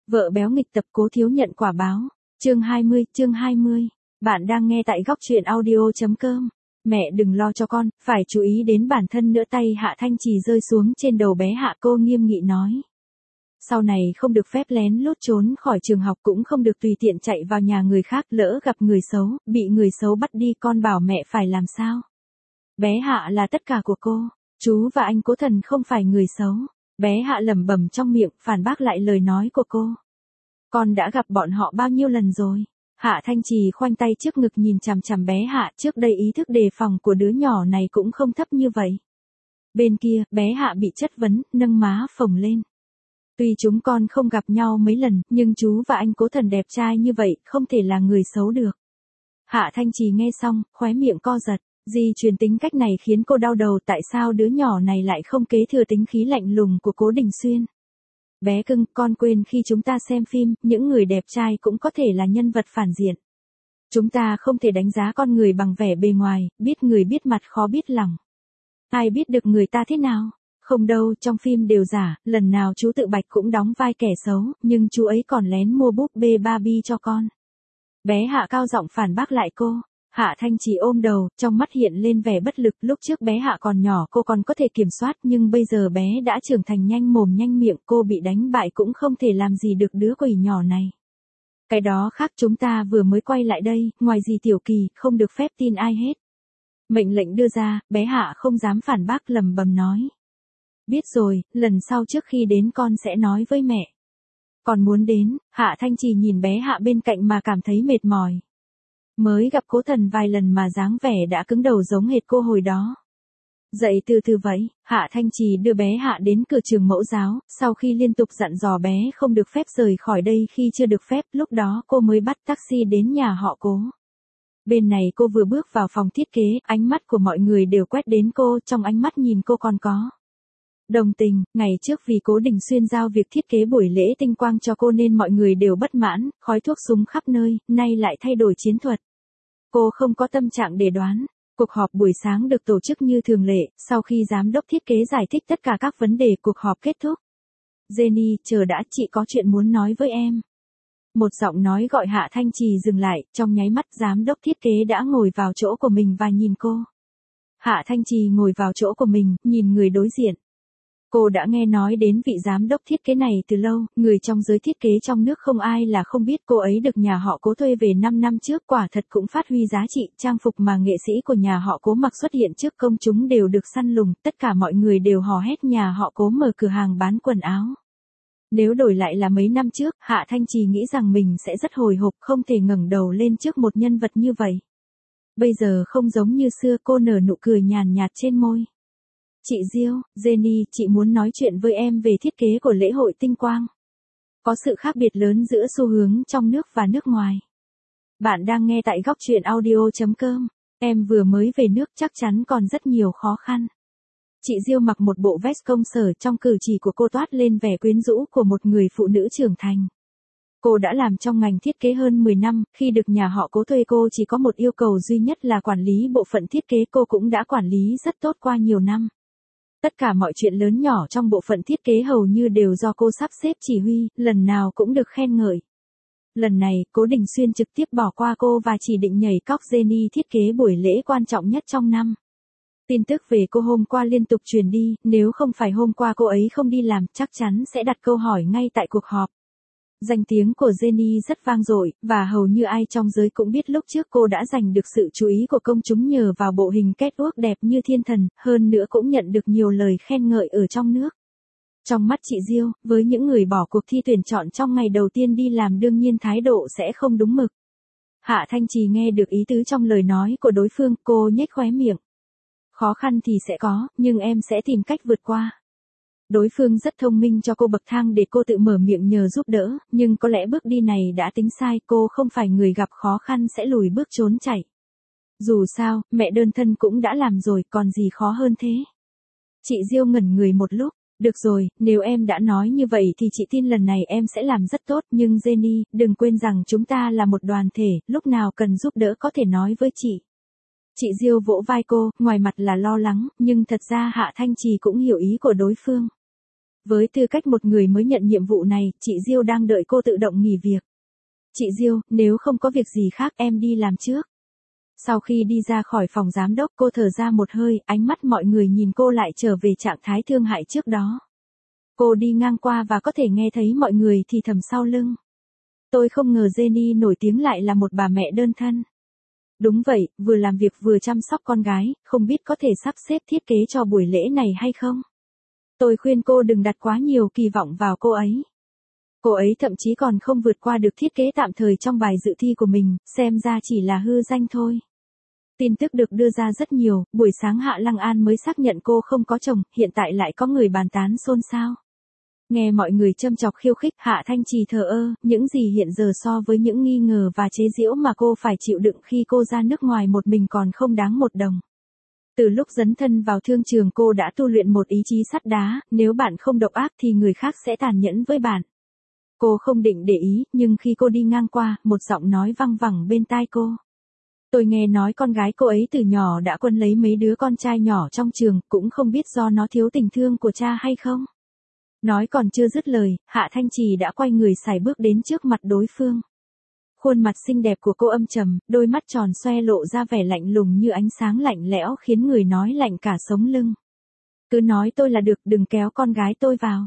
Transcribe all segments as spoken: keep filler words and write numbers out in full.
Vợ béo nghịch tập Cố Thiếu nhận quả báo. Chương hai mươi, chương hai mươi. Bạn đang nghe tại góc truyện audio.com. Mẹ đừng lo cho con, phải chú ý đến bản thân nữa. Tay Hạ Thanh Trì rơi xuống trên đầu bé Hạ, cô nghiêm nghị nói. Sau này không được phép lén lút trốn khỏi trường học, cũng không được tùy tiện chạy vào nhà người khác, lỡ gặp người xấu, bị người xấu bắt đi, con bảo mẹ phải làm sao? Bé Hạ là tất cả của cô, chú và anh Cố Thần không phải người xấu. Bé Hạ lẩm bẩm trong miệng, phản bác lại lời nói của cô. Con đã gặp bọn họ bao nhiêu lần rồi? Hạ Thanh Trì khoanh tay trước ngực nhìn chằm chằm bé Hạ, trước đây ý thức đề phòng của đứa nhỏ này cũng không thấp như vậy. Bên kia, bé Hạ bị chất vấn, nâng má phồng lên. Tuy chúng con không gặp nhau mấy lần, nhưng chú và anh Cố Thần đẹp trai như vậy, không thể là người xấu được. Hạ Thanh Trì nghe xong, khóe miệng co giật. Di truyền tính cách này khiến cô đau đầu, tại sao đứa nhỏ này lại không kế thừa tính khí lạnh lùng của Cố Đình Xuyên. Bé cưng, con quên khi chúng ta xem phim, những người đẹp trai cũng có thể là nhân vật phản diện. Chúng ta không thể đánh giá con người bằng vẻ bề ngoài, biết người biết mặt khó biết lòng. Ai biết được người ta thế nào? Không đâu, trong phim đều giả, lần nào chú Tự Bạch cũng đóng vai kẻ xấu, nhưng chú ấy còn lén mua búp bê Barbie cho con. Bé Hạ cao giọng phản bác lại cô. Hạ Thanh Trì ôm đầu, trong mắt hiện lên vẻ bất lực. Lúc trước bé Hạ còn nhỏ cô còn có thể kiểm soát, nhưng bây giờ bé đã trưởng thành, nhanh mồm nhanh miệng, cô bị đánh bại cũng không thể làm gì được đứa quỷ nhỏ này. Cái đó khác, chúng ta vừa mới quay lại đây, ngoài gì Tiểu Kỳ, không được phép tin ai hết. Mệnh lệnh đưa ra, bé Hạ không dám phản bác, lẩm bẩm nói. Biết rồi, lần sau trước khi đến con sẽ nói với mẹ. Còn muốn đến? Hạ Thanh Trì nhìn bé Hạ bên cạnh mà cảm thấy mệt mỏi. Mới gặp Cố Thần vài lần mà dáng vẻ đã cứng đầu giống hệt cô hồi đó. Dậy từ từ vậy, Hạ Thanh Trì đưa bé Hạ đến cửa trường mẫu giáo, sau khi liên tục dặn dò bé không được phép rời khỏi đây khi chưa được phép, lúc đó cô mới bắt taxi đến nhà họ Cố. Bên này cô vừa bước vào phòng thiết kế, ánh mắt của mọi người đều quét đến cô, trong ánh mắt nhìn cô còn có đồng tình. Ngày trước vì Cố Đình Xuyên giao việc thiết kế buổi lễ tinh quang cho cô nên mọi người đều bất mãn, khói thuốc súng khắp nơi, nay lại thay đổi chiến thuật. Cô không có tâm trạng để đoán. Cuộc họp buổi sáng được tổ chức như thường lệ, sau khi giám đốc thiết kế giải thích tất cả các vấn đề, cuộc họp kết thúc. Jenny, chờ đã, chị có chuyện muốn nói với em. Một giọng nói gọi Hạ Thanh Trì dừng lại, trong nháy mắt giám đốc thiết kế đã ngồi vào chỗ của mình và nhìn cô. Hạ Thanh Trì ngồi vào chỗ của mình, nhìn người đối diện. Cô đã nghe nói đến vị giám đốc thiết kế này từ lâu, người trong giới thiết kế trong nước không ai là không biết. Cô ấy được nhà họ Cố thuê về năm năm trước, quả thật cũng phát huy giá trị. Trang phục mà nghệ sĩ của nhà họ Cố mặc xuất hiện trước công chúng đều được săn lùng, tất cả mọi người đều hò hét nhà họ Cố mở cửa hàng bán quần áo. Nếu đổi lại là mấy năm trước, Hạ Thanh Trì nghĩ rằng mình sẽ rất hồi hộp, không thể ngẩng đầu lên trước một nhân vật như vậy. Bây giờ không giống như xưa, cô nở nụ cười nhàn nhạt trên môi. Chị Diêu, Jenny, chị muốn nói chuyện với em về thiết kế của lễ hội tinh quang. Có sự khác biệt lớn giữa xu hướng trong nước và nước ngoài. Bạn đang nghe tại góc truyện audio.com. Em vừa mới về nước, chắc chắn còn rất nhiều khó khăn. Chị Diêu mặc một bộ vest công sở, trong cử chỉ của cô toát lên vẻ quyến rũ của một người phụ nữ trưởng thành. Cô đã làm trong ngành thiết kế hơn mười năm, khi được nhà họ Cố thuê cô chỉ có một yêu cầu duy nhất là quản lý bộ phận thiết kế, cô cũng đã quản lý rất tốt qua nhiều năm. Tất cả mọi chuyện lớn nhỏ trong bộ phận thiết kế hầu như đều do cô sắp xếp chỉ huy, lần nào cũng được khen ngợi. Lần này, Cố Đình Xuyên trực tiếp bỏ qua cô và chỉ định nhảy cóc Jenny thiết kế buổi lễ quan trọng nhất trong năm. Tin tức về cô hôm qua liên tục truyền đi, nếu không phải hôm qua cô ấy không đi làm, chắc chắn sẽ đặt câu hỏi ngay tại cuộc họp. Danh tiếng của Jenny rất vang dội, và hầu như ai trong giới cũng biết lúc trước cô đã giành được sự chú ý của công chúng nhờ vào bộ hình catwalk đẹp như thiên thần, hơn nữa cũng nhận được nhiều lời khen ngợi ở trong nước. Trong mắt chị Diêu, với những người bỏ cuộc thi tuyển chọn trong ngày đầu tiên đi làm, đương nhiên thái độ sẽ không đúng mực. Hạ Thanh Trì nghe được ý tứ trong lời nói của đối phương, cô nhếch khóe miệng. Khó khăn thì sẽ có, nhưng em sẽ tìm cách vượt qua. Đối phương rất thông minh cho cô bậc thang để cô tự mở miệng nhờ giúp đỡ, nhưng có lẽ bước đi này đã tính sai, cô không phải người gặp khó khăn sẽ lùi bước trốn chạy. Dù sao, mẹ đơn thân cũng đã làm rồi, còn gì khó hơn thế. Chị Diêu ngẩn người một lúc, được rồi, nếu em đã nói như vậy thì chị tin lần này em sẽ làm rất tốt, nhưng Jenny, đừng quên rằng chúng ta là một đoàn thể, lúc nào cần giúp đỡ có thể nói với chị. Chị Diêu vỗ vai cô, ngoài mặt là lo lắng, nhưng thật ra Hạ Thanh Trì cũng hiểu ý của đối phương. Với tư cách một người mới nhận nhiệm vụ này, chị Diêu đang đợi cô tự động nghỉ việc. Chị Diêu, nếu không có việc gì khác em đi làm trước. Sau khi đi ra khỏi phòng giám đốc cô thở ra một hơi, ánh mắt mọi người nhìn cô lại trở về trạng thái thương hại trước đó. Cô đi ngang qua và có thể nghe thấy mọi người thì thầm sau lưng. Tôi không ngờ Jenny nổi tiếng lại là một bà mẹ đơn thân. Đúng vậy, vừa làm việc vừa chăm sóc con gái, không biết có thể sắp xếp thiết kế cho buổi lễ này hay không? Tôi khuyên cô đừng đặt quá nhiều kỳ vọng vào cô ấy. Cô ấy thậm chí còn không vượt qua được thiết kế tạm thời trong bài dự thi của mình, xem ra chỉ là hư danh thôi. Tin tức được đưa ra rất nhiều, buổi sáng Hạ Lăng An mới xác nhận cô không có chồng, hiện tại lại có người bàn tán xôn xao. Nghe mọi người châm chọc khiêu khích, Hạ Thanh Trì thờ ơ, những gì hiện giờ so với những nghi ngờ và chế giễu mà cô phải chịu đựng khi cô ra nước ngoài một mình còn không đáng một đồng. Từ lúc dấn thân vào thương trường cô đã tu luyện một ý chí sắt đá, nếu bạn không độc ác thì người khác sẽ tàn nhẫn với bạn. Cô không định để ý, nhưng khi cô đi ngang qua, một giọng nói văng vẳng bên tai cô. Tôi nghe nói con gái cô ấy từ nhỏ đã quấn lấy mấy đứa con trai nhỏ trong trường, cũng không biết do nó thiếu tình thương của cha hay không. Nói còn chưa dứt lời, Hạ Thanh Trì đã quay người sải bước đến trước mặt đối phương. Khuôn mặt xinh đẹp của cô âm trầm, đôi mắt tròn xoe lộ ra vẻ lạnh lùng như ánh sáng lạnh lẽo khiến người nói lạnh cả sống lưng. Cứ nói tôi là được, đừng kéo con gái tôi vào.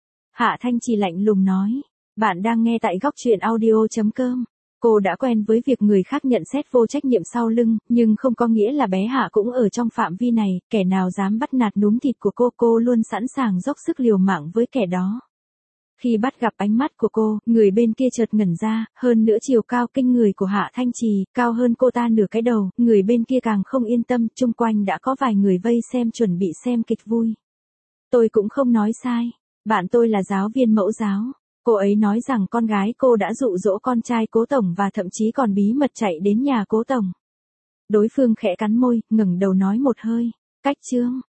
Hạ Thanh Trì lạnh lùng nói. Bạn đang nghe tại góc truyện audio chấm com. Cô đã quen với việc người khác nhận xét vô trách nhiệm sau lưng, nhưng không có nghĩa là bé Hạ cũng ở trong phạm vi này, kẻ nào dám bắt nạt núm thịt của cô, cô luôn sẵn sàng dốc sức liều mạng với kẻ đó. Khi bắt gặp ánh mắt của cô, người bên kia chợt ngẩn ra, hơn nữa chiều cao kinh người của Hạ Thanh Trì, cao hơn cô ta nửa cái đầu, người bên kia càng không yên tâm, chung quanh đã có vài người vây xem chuẩn bị xem kịch vui. Tôi cũng không nói sai, bạn tôi là giáo viên mẫu giáo. Cô ấy nói rằng con gái cô đã dụ dỗ con trai Cố Tổng và thậm chí còn bí mật chạy đến nhà Cố Tổng. Đối phương khẽ cắn môi, ngẩng đầu nói một hơi. Cách chương.